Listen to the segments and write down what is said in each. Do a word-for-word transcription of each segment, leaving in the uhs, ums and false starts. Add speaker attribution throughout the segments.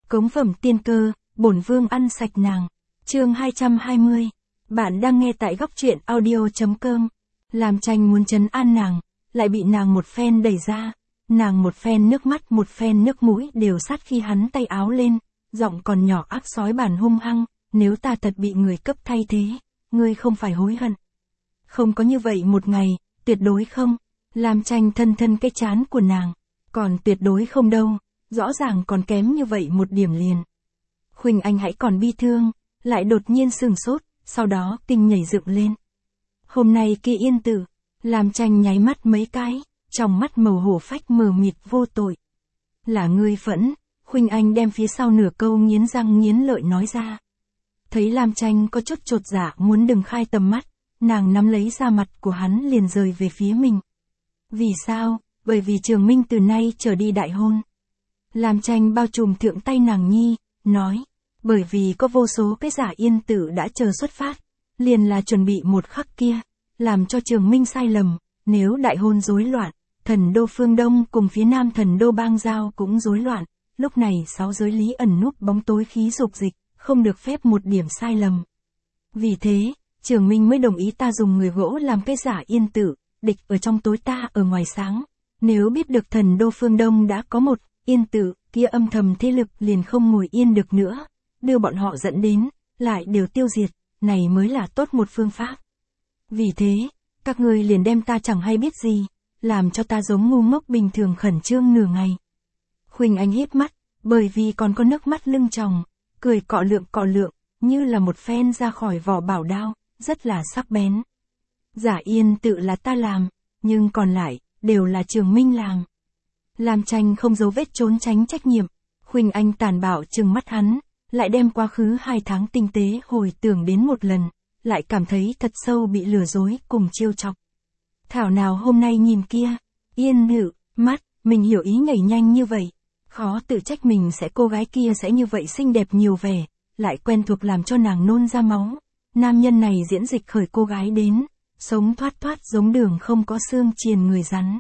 Speaker 1: Cống phẩm tiên cơ, bổn vương ăn sạch nàng. Chương hai trăm hai mươi. Bạn đang nghe tại góc truyện audio chấm com. Làm Tranh muốn trấn an nàng, lại bị nàng một phen đẩy ra. Nàng một phen nước mắt một phen nước mũi đều sát khi hắn tay áo lên, giọng còn nhỏ ác sói bản hung hăng, nếu ta thật bị người cấp thay thế, ngươi không phải hối hận. Không có như vậy một ngày, tuyệt đối không. Làm Tranh thân thân cái chán của nàng, còn tuyệt đối không đâu, rõ ràng còn kém như vậy một điểm liền. Khuynh Anh hãy còn bi thương, lại đột nhiên sừng sốt, sau đó kinh nhảy dựng lên. Hôm nay kia yên tử, Làm Tranh nháy mắt mấy cái, trong mắt màu hổ phách mờ mịt vô tội. Là ngươi phẫn, Khuynh Anh đem phía sau nửa câu nghiến răng nghiến lợi nói ra. Thấy Làm Tranh có chút chột dạ muốn đừng khai tầm mắt, nàng nắm lấy da mặt của hắn liền rời về phía mình. Vì sao? Bởi vì Trường Minh từ nay trở đi đại hôn. Làm Tranh bao trùm thượng tay nàng nhi, nói, bởi vì có vô số cái giả yên tử đã chờ xuất phát, liền là chuẩn bị một khắc kia, làm cho Trường Minh sai lầm, nếu đại hôn rối loạn, thần đô phương Đông cùng phía Nam thần đô bang giao cũng rối loạn, lúc này sáu giới lý ẩn núp bóng tối khí dục dịch, không được phép một điểm sai lầm. Vì thế, Trường Minh mới đồng ý ta dùng người gỗ làm cái giả yên tử, địch ở trong tối ta ở ngoài sáng. Nếu biết được thần đô phương Đông đã có một yên tử, kia âm thầm thế lực liền không ngồi yên được nữa, đưa bọn họ dẫn đến, lại đều tiêu diệt, này mới là tốt một phương pháp. Vì thế, các ngươi liền đem ta chẳng hay biết gì, làm cho ta giống ngu ngốc bình thường khẩn trương nửa ngày. Khuynh Anh híp mắt, bởi vì còn có nước mắt lưng tròng, cười cọ lượng cọ lượng, như là một phen ra khỏi vỏ bảo đao, rất là sắc bén. Giả yên tự là ta làm, nhưng còn lại, đều là Trường Minh làm. Làm Tranh không giấu vết trốn tránh trách nhiệm, Khuynh Anh tàn bạo trừng mắt hắn, lại đem quá khứ hai tháng tinh tế hồi tưởng đến một lần, lại cảm thấy thật sâu bị lừa dối cùng chiêu chọc. Thảo nào hôm nay nhìn kia, yên nữ, mắt, mình hiểu ý nhảy nhanh như vậy, khó tự trách mình sẽ cô gái kia sẽ như vậy xinh đẹp nhiều vẻ, lại quen thuộc làm cho nàng nôn ra máu. Nam nhân này diễn dịch khởi cô gái đến, sống thoát thoát giống đường không có xương triền người rắn.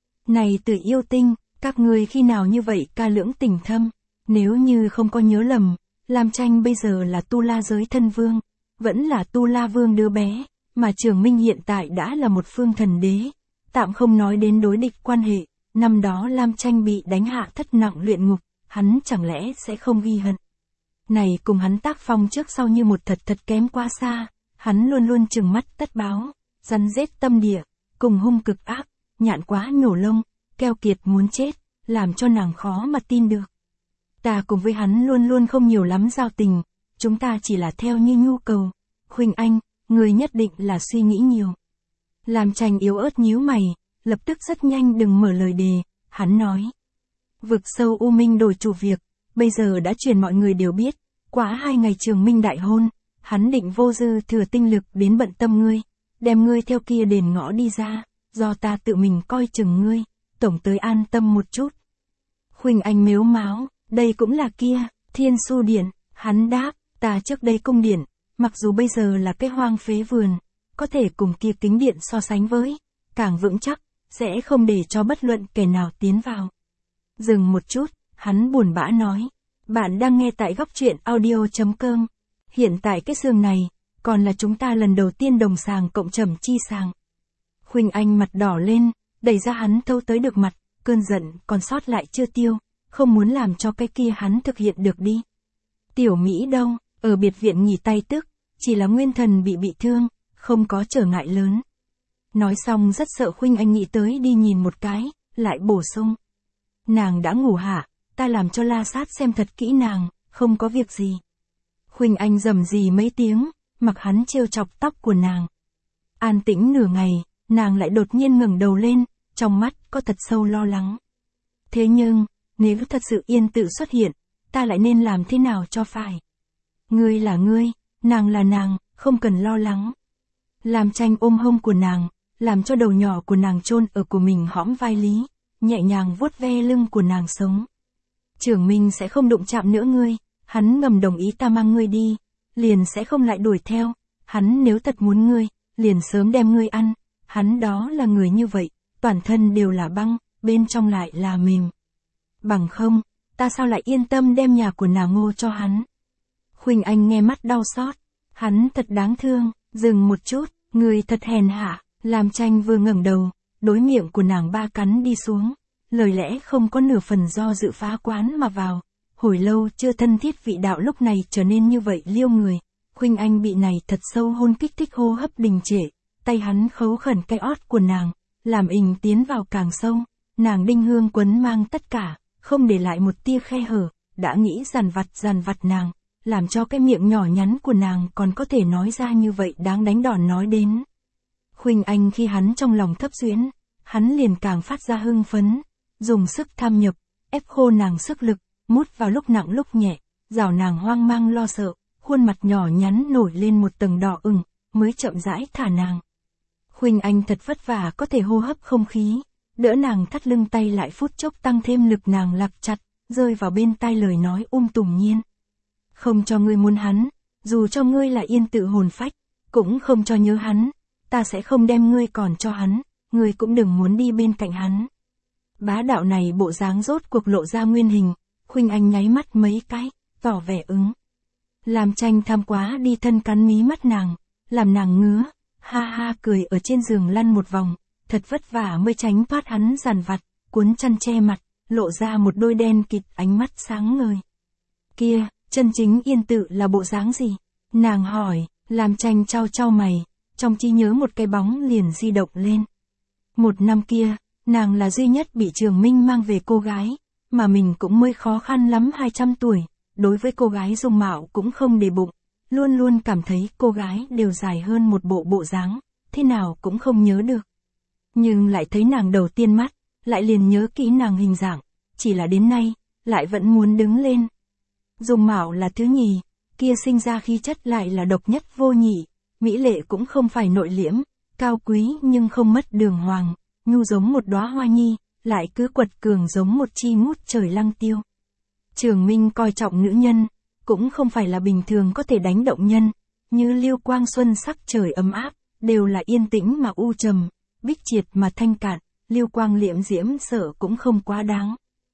Speaker 1: Này Tử yêu tinh, các ngươi khi nào như vậy ca lưỡng tình thâm, nếu như không có nhớ lầm, Làm Tranh bây giờ là Tu La giới thân vương, vẫn là Tu La vương đứa bé, mà Trường Minh hiện tại đã là một phương thần đế, tạm không nói đến đối địch quan hệ, năm đó Làm Tranh bị đánh hạ thất nặng luyện ngục, hắn chẳng lẽ sẽ không ghi hận. Này cùng hắn tác phong trước sau như một thật thật kém quá xa, hắn luôn luôn trừng mắt tất báo, rắn rết tâm địa, cùng hung cực ác, nhạn quá nhổ lông, keo kiệt muốn chết, làm cho nàng khó mà tin được. Ta cùng với hắn luôn luôn không nhiều lắm giao tình, chúng ta chỉ là theo như nhu cầu. Khuynh Anh, người nhất định là suy nghĩ nhiều. Làm Tranh yếu ớt nhíu mày, lập tức rất nhanh đừng mở lời đề, hắn nói. Vực sâu U Minh đổi chủ việc, bây giờ đã truyền mọi người đều biết, quá hai ngày Trường Minh đại hôn, hắn định vô dư thừa tinh lực đến bận tâm ngươi, đem ngươi theo kia đền ngõ đi ra, do ta tự mình coi chừng ngươi, tổng tới an tâm một chút. Khuynh Anh mếu máo, đây cũng là kia, Thiên Su Điện, hắn đáp, ta trước đây cung điện, mặc dù bây giờ là cái hoang phế vườn, có thể cùng kia kính điện so sánh với, càng vững chắc, sẽ không để cho bất luận kẻ nào tiến vào. Dừng một chút, hắn buồn bã nói, bạn đang nghe tại góc truyện audio chấm com, hiện tại cái xương này, còn là chúng ta lần đầu tiên đồng sàng cộng trầm chi sàng. Khuynh Anh mặt đỏ lên, đẩy ra hắn thâu tới được mặt, cơn giận còn sót lại chưa tiêu, không muốn làm cho cái kia hắn thực hiện được đi. Tiểu Mỹ đâu, ở biệt viện nghỉ tay tức, chỉ là nguyên thần bị bị thương, không có trở ngại lớn. Nói xong rất sợ Khuynh Anh nghĩ tới đi nhìn một cái, lại bổ sung. Nàng đã ngủ hả, ta làm cho La Sát xem thật kỹ nàng, không có việc gì. Khuynh Anh rầm rì mấy tiếng, mặc hắn trêu chọc tóc của nàng. An tĩnh nửa ngày, nàng lại đột nhiên ngẩng đầu lên, trong mắt có thật sâu lo lắng. Thế nhưng, nếu thật sự yên tự xuất hiện, ta lại nên làm thế nào cho phải? Ngươi là ngươi, nàng là nàng, không cần lo lắng. Làm Tranh ôm hông của nàng, làm cho đầu nhỏ của nàng chôn ở của mình hõm vai lý, nhẹ nhàng vuốt ve lưng của nàng sống. Trường Minh sẽ không đụng chạm nữa ngươi, hắn ngầm đồng ý ta mang ngươi đi, liền sẽ không lại đuổi theo, hắn nếu thật muốn ngươi, liền sớm đem ngươi ăn, hắn đó là người như vậy, toàn thân đều là băng, bên trong lại là mềm. Bằng không, ta sao lại yên tâm đem nhà của nàng Ngô cho hắn. Khuynh Anh nghe mắt đau xót, hắn thật đáng thương, dừng một chút, người thật hèn hạ, Làm Tranh vừa ngẩng đầu, đối miệng của nàng ba cắn đi xuống, lời lẽ không có nửa phần do dự phá quán mà vào. Hồi lâu chưa thân thiết vị đạo lúc này trở nên như vậy liêu người. Khuynh Anh bị này thật sâu hôn kích thích hô hấp đình trệ, tay hắn khấu khẩn cái ót của nàng, làm ình tiến vào càng sâu, nàng đinh hương quấn mang tất cả, không để lại một tia khe hở, đã nghĩ dằn vặt dằn vặt nàng, làm cho cái miệng nhỏ nhắn của nàng còn có thể nói ra như vậy đáng đánh đòn nói đến. Khuynh Anh khi hắn trong lòng thấp duyễn, hắn liền càng phát ra hưng phấn, dùng sức tham nhập, ép khô nàng sức lực, mút vào lúc nặng lúc nhẹ, rào nàng hoang mang lo sợ, khuôn mặt nhỏ nhắn nổi lên một tầng đỏ ửng, mới chậm rãi thả nàng. Khuynh Anh thật vất vả có thể hô hấp không khí, đỡ nàng thắt lưng tay lại phút chốc tăng thêm lực nàng lặc chặt, rơi vào bên tai lời nói um tùm nhiên. Không cho ngươi muốn hắn, dù cho ngươi là yên tự hồn phách, cũng không cho nhớ hắn, ta sẽ không đem ngươi còn cho hắn, ngươi cũng đừng muốn đi bên cạnh hắn. Bá đạo này bộ dáng rốt cuộc lộ ra nguyên hình, Khuynh Anh nháy mắt mấy cái, tỏ vẻ ứng. Làm Tranh tham quá đi thân cắn mí mắt nàng, làm nàng ngứa, ha ha cười ở trên giường lăn một vòng, thật vất vả mới tránh thoát hắn dằn vặt, cuốn chăn che mặt, lộ ra một đôi đen kịt ánh mắt sáng ngời. Kia, chân chính yên tự là bộ dáng gì? Nàng hỏi, Làm Tranh trao trao mày, trong trí nhớ một cái bóng liền di động lên. Một năm kia, nàng là duy nhất bị Trường Minh mang về cô gái, mà mình cũng mới khó khăn lắm hai trăm tuổi, đối với cô gái dung mạo cũng không để bụng, luôn luôn cảm thấy cô gái đều dài hơn một bộ bộ dáng, thế nào cũng không nhớ được. Nhưng lại thấy nàng đầu tiên mắt, lại liền nhớ kỹ nàng hình dạng, chỉ là đến nay, lại vẫn muốn đứng lên. Dung mạo là thứ nhì, kia sinh ra khí chất lại là độc nhất vô nhị, mỹ lệ cũng không phải nội liễm, cao quý nhưng không mất đường hoàng, nhu giống một đóa hoa nhi, lại cứ quật cường giống một chi ngút trời lăng tiêu. Trường Minh coi trọng nữ nhân, cũng không phải là bình thường có thể đánh động nhân, như lưu quang xuân sắc trời ấm áp, đều là yên tĩnh mà u trầm, bích triệt mà thanh cạn, lưu quang liễm diễm sợ cũng không quá đáng.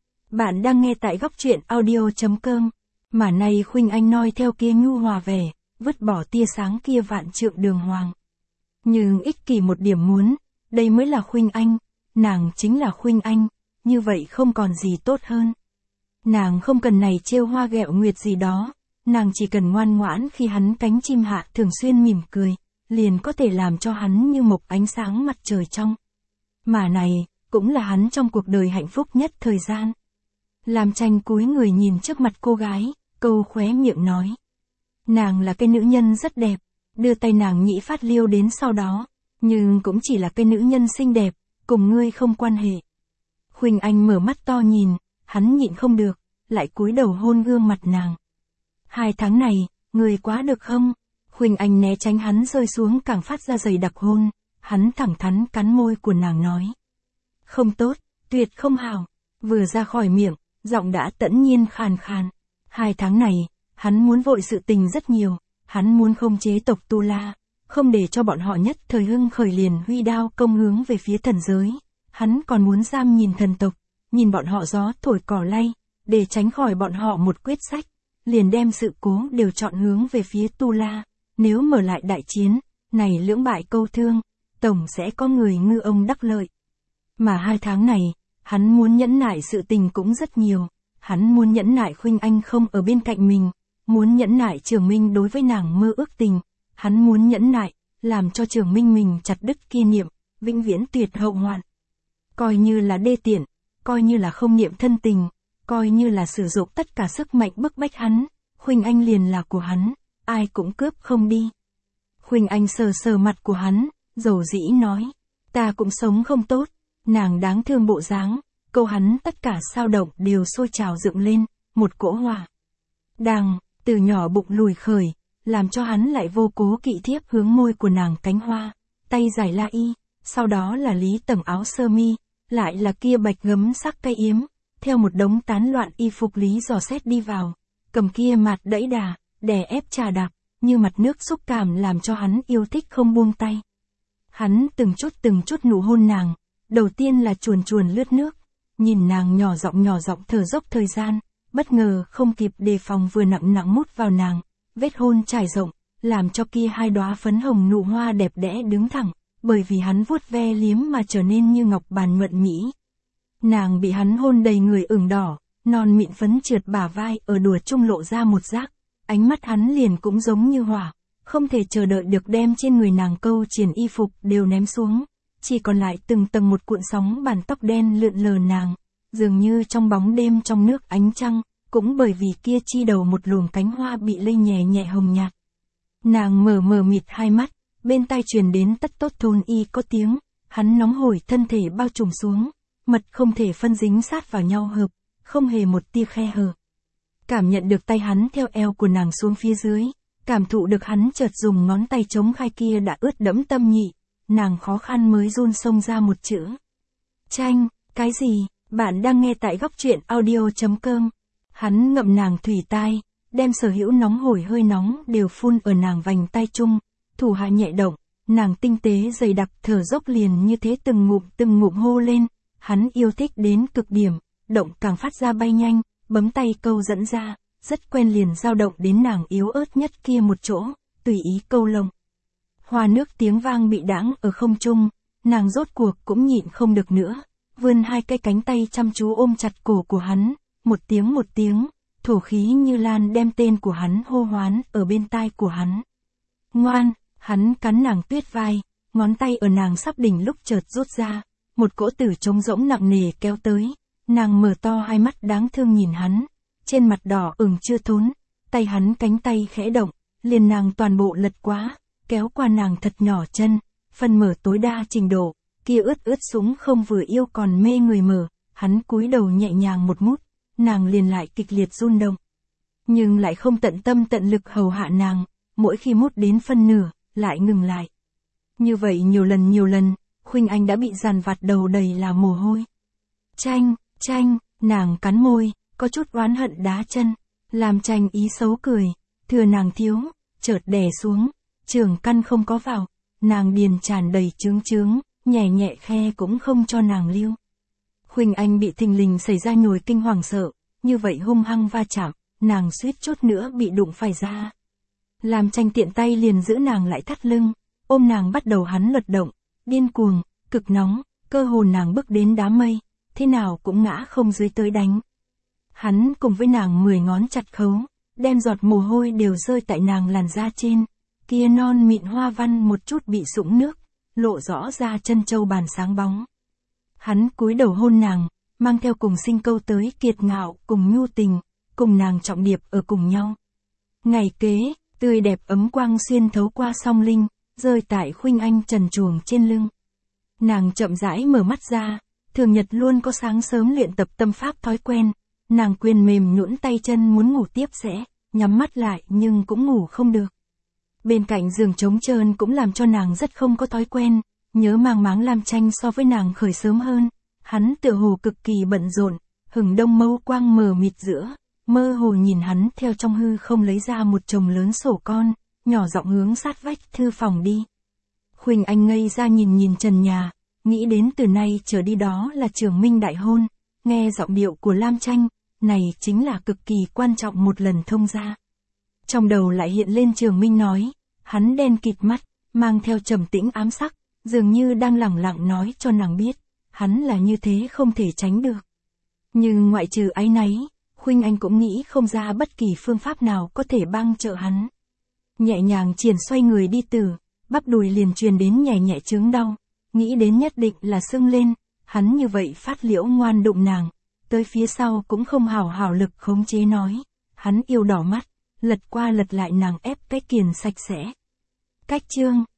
Speaker 1: Bạn đang nghe tại góc truyện audio chấm com, mà này Khuynh Anh noi theo kia nhu hòa vẻ, vứt bỏ tia sáng kia vạn trượng đường hoàng. Nhưng ích kỷ một điểm muốn, đây mới là Khuynh Anh, nàng chính là Khuynh Anh, như vậy không còn gì tốt hơn. Nàng không cần này trêu hoa ghẹo nguyệt gì đó, nàng chỉ cần ngoan ngoãn khi hắn cánh chim hạ thường xuyên mỉm cười, liền có thể làm cho hắn như một ánh sáng mặt trời trong. Mà này, cũng là hắn trong cuộc đời hạnh phúc nhất thời gian. Làm Tranh cúi người nhìn trước mặt cô gái, câu khóe miệng nói. Nàng là cái nữ nhân rất đẹp, đưa tay nàng nhĩ phát liêu đến sau đó, nhưng cũng chỉ là cái nữ nhân xinh đẹp, cùng ngươi không quan hệ. Khuynh Anh mở mắt to nhìn, hắn nhịn không được, lại cúi đầu hôn gương mặt nàng. Hai tháng này, người quá được không? Khuynh Anh né tránh hắn rơi xuống càng phát ra dày đặc hôn, hắn thẳng thắn cắn môi của nàng nói. Không tốt, tuyệt không hảo, vừa ra khỏi miệng, giọng đã tẫn nhiên khàn khàn. Hai tháng này, hắn muốn vội sự tình rất nhiều, hắn muốn khống chế tộc Tu La, không để cho bọn họ nhất thời hưng khởi liền huy đao công hướng về phía thần giới. Hắn còn muốn giam nhìn thần tộc, nhìn bọn họ gió thổi cỏ lay, để tránh khỏi bọn họ một quyết sách, liền đem sự cố đều chọn hướng về phía Tu La. Nếu mở lại đại chiến, này lưỡng bại câu thương, tổng sẽ có người ngư ông đắc lợi. Mà hai tháng này, hắn muốn nhẫn nại sự tình cũng rất nhiều, hắn muốn nhẫn nại Khuynh Anh không ở bên cạnh mình, muốn nhẫn nại Trường Minh đối với nàng mơ ước tình, hắn muốn nhẫn nại, làm cho Trường Minh mình chặt đứt kia niệm, vĩnh viễn tuyệt hậu hoạn. Coi như là đê tiện, coi như là không niệm thân tình, coi như là sử dụng tất cả sức mạnh bức bách hắn, Khuynh Anh liền là của hắn, ai cũng cướp không đi. Khuynh Anh sờ sờ mặt của hắn, dầu dĩ nói, ta cũng sống không tốt, nàng đáng thương bộ dáng, câu hắn tất cả sao động đều sôi trào dựng lên, một cỗ hỏa. Đằng, từ nhỏ bụng lùi khởi, làm cho hắn lại vô cố kỵ thiếp hướng môi của nàng cánh hoa, tay giải la y, sau đó là lý tầng áo sơ mi, lại là kia bạch gấm sắc cây yếm, theo một đống tán loạn y phục lý dò xét đi vào, cầm kia mặt đẫy đà, đè ép trà đạp, như mặt nước xúc cảm làm cho hắn yêu thích không buông tay. Hắn từng chút từng chút nụ hôn nàng, đầu tiên là chuồn chuồn lướt nước, nhìn nàng nhỏ giọng nhỏ giọng thở dốc thời gian, bất ngờ không kịp đề phòng vừa nặng nặng mút vào nàng, vết hôn trải rộng, làm cho kia hai đóa phấn hồng nụ hoa đẹp đẽ đứng thẳng, bởi vì hắn vuốt ve liếm mà trở nên như ngọc bàn nhuận mỹ. Nàng bị hắn hôn đầy người ửng đỏ, non mịn phấn trượt bả vai ở đùa chung lộ ra một giác, ánh mắt hắn liền cũng giống như hỏa, không thể chờ đợi được đem trên người nàng câu triển y phục đều ném xuống, chỉ còn lại từng tầng một cuộn sóng bàn tóc đen lượn lờ nàng, dường như trong bóng đêm trong nước ánh trăng, cũng bởi vì kia chi đầu một luồng cánh hoa bị lây nhẹ nhẹ hồng nhạt. Nàng mở mờ mịt hai mắt, bên tai truyền đến tất tốt thôn y có tiếng, hắn nóng hổi thân thể bao trùm xuống, mật không thể phân dính sát vào nhau hợp, không hề một tia khe hở. Cảm nhận được tay hắn theo eo của nàng xuống phía dưới, cảm thụ được hắn chợt dùng ngón tay chống khai kia đã ướt đẫm tâm nhị, nàng khó khăn mới run xông ra một chữ. Tranh, cái gì, bạn đang nghe tại góc truyện audio.com. Hắn ngậm nàng thủy tai, đem sở hữu nóng hổi hơi nóng đều phun ở nàng vành tay chung, thủ hạ nhẹ động, nàng tinh tế dày đặc thở dốc liền như thế từng ngụm từng ngụm hô lên, hắn yêu thích đến cực điểm, động càng phát ra bay nhanh, bấm tay câu dẫn ra, rất quen liền dao động đến nàng yếu ớt nhất kia một chỗ, tùy ý câu lồng. Hoa nước tiếng vang bị đãng ở không trung, nàng rốt cuộc cũng nhịn không được nữa, vươn hai cái cánh tay chăm chú ôm chặt cổ của hắn, một tiếng một tiếng, thổ khí như lan đem tên của hắn hô hoán ở bên tai của hắn. Ngoan, hắn cắn nàng tuyết vai, ngón tay ở nàng sắp đỉnh lúc chợt rút ra, một cỗ tử trống rỗng nặng nề kéo tới, nàng mở to hai mắt đáng thương nhìn hắn, trên mặt đỏ ửng chưa thốn, tay hắn cánh tay khẽ động, liền nàng toàn bộ lật quá, kéo qua nàng thật nhỏ chân, phần mở tối đa trình độ, kia ướt ướt sũng không vừa yêu còn mê người mở, hắn cúi đầu nhẹ nhàng một mút, nàng liền lại kịch liệt run động. Nhưng lại không tận tâm tận lực hầu hạ nàng, mỗi khi mút đến phân nửa, lại ngừng lại. Như vậy nhiều lần nhiều lần, Khuynh Anh đã bị dằn vặt đầu đầy là mồ hôi. Tranh, Tranh, nàng cắn môi, có chút oán hận đá chân, làm Tranh ý xấu cười, thừa nàng thiếu, chợt đè xuống, trường căn không có vào, nàng điền tràn đầy trướng trướng, nhẹ nhẹ khe cũng không cho nàng lưu. Khuynh Anh bị thình lình xảy ra nhồi kinh hoàng sợ, như vậy hung hăng va chạm, nàng suýt chút nữa bị đụng phải ra. Làm Tranh tiện tay liền giữ nàng lại thắt lưng, ôm nàng bắt đầu hắn luật động, điên cuồng, cực nóng, cơ hồ nàng bước đến đám mây, thế nào cũng ngã không dưới tới đánh. Hắn cùng với nàng mười ngón chặt khấu, đem giọt mồ hôi đều rơi tại nàng làn da trên, kia non mịn hoa văn một chút bị sũng nước, lộ rõ ra chân châu bàn sáng bóng. Hắn cúi đầu hôn nàng, mang theo cùng sinh câu tới kiệt ngạo cùng nhu tình, cùng nàng trọng điệp ở cùng nhau. Ngày kế, tươi đẹp ấm quang xuyên thấu qua song linh, rơi tại Khuynh Anh trần truồng trên lưng. Nàng chậm rãi mở mắt ra, thường nhật luôn có sáng sớm luyện tập tâm pháp thói quen, nàng quyền mềm nhũn tay chân muốn ngủ tiếp sẽ, nhắm mắt lại nhưng cũng ngủ không được. Bên cạnh giường trống trơn cũng làm cho nàng rất không có thói quen, nhớ mang máng Lam Tranh so với nàng khởi sớm hơn, hắn tựa hồ cực kỳ bận rộn, hừng đông mâu quang mờ mịt giữa, mơ hồ nhìn hắn theo trong hư không lấy ra một chồng lớn sổ con, nhỏ giọng hướng sát vách thư phòng đi. Khuynh Anh ngây ra nhìn nhìn trần nhà, nghĩ đến từ nay trở đi đó là Trường Minh đại hôn, nghe giọng điệu của Lam Tranh, này chính là cực kỳ quan trọng một lần thông ra. Trong đầu lại hiện lên Trường Minh nói, hắn đen kịt mắt, mang theo trầm tĩnh ám sắc, dường như đang lẳng lặng nói cho nàng biết, hắn là như thế không thể tránh được. Nhưng ngoại trừ áy náy, Khuynh Anh cũng nghĩ không ra bất kỳ phương pháp nào có thể băng trợ hắn. Nhẹ nhàng triển xoay người đi từ, bắp đùi liền truyền đến nhẹ nhẹ chướng đau, nghĩ đến nhất định là sưng lên, hắn như vậy phát liễu ngoan đụng nàng, tới phía sau cũng không hào hào lực khống chế nói, hắn yêu đỏ mắt, lật qua lật lại nàng ép cái kiền sạch sẽ. Cách chương